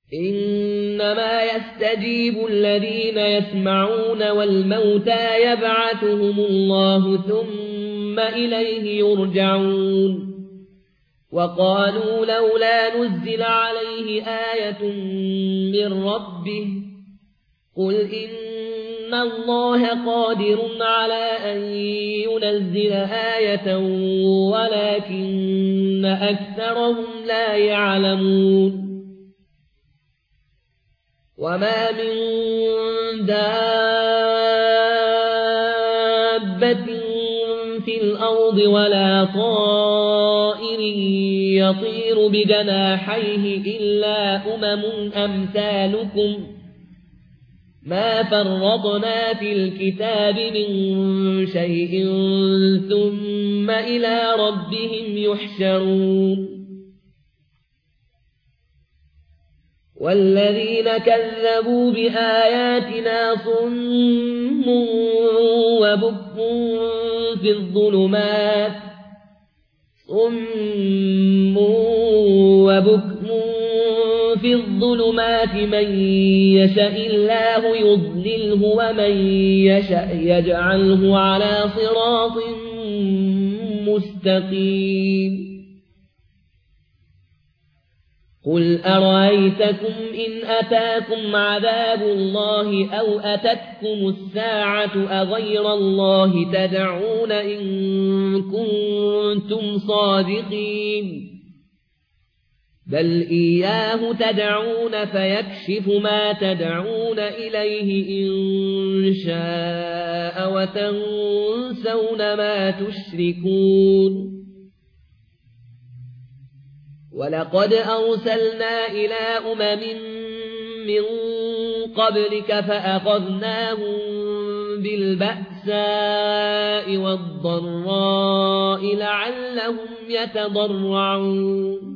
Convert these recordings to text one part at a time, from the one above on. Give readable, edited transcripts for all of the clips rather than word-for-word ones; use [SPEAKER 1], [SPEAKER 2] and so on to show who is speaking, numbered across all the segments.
[SPEAKER 1] إنما يستجيب الذين يسمعون والموتى يبعثهم الله ثم إليه يرجعون وقالوا لولا نزل عليه آية من ربه قل إن الله قادر على أن ينزل آية ولكن أكثرهم لا يعلمون وما من دابة في الأرض ولا طائر يطير بجناحيه إلا أمثالكم ما فرطنا في الكتاب من شيء ثم إلى ربهم يحشرون والذين كذبوا بآياتنا صم وبكم في الظلمات من يشاء الله يضلله ومن يشاء يجعله على صراط مستقيم قل أرأيتكم إن أتاكم عذاب الله أو أتتكم الساعة أغير الله تدعون إن كنتم صادقين بل إياه تدعون فيكشف ما تدعون إليه إن شاء وتنسون ما تشركون ولقد أرسلنا إلى من قبلك فأخذناهم بالبأساء والضراء لعلهم يتضرعون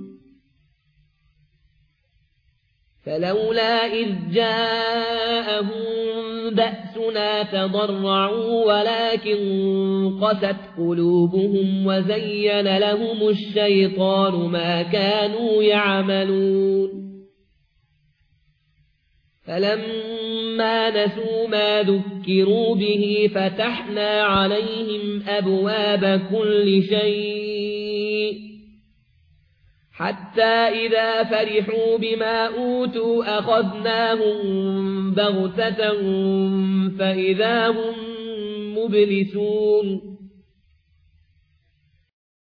[SPEAKER 1] فلولا إذ جاءهم بأسنا تضرعوا ولكن قست قلوبهم وزين لهم الشيطان ما كانوا يعملون فلما نسوا ما ذكروا به فتحنا عليهم أبواب كل شيء حتى إذا فرحوا بما أوتوا أخذناهم بغتة فإذا هم مبلسون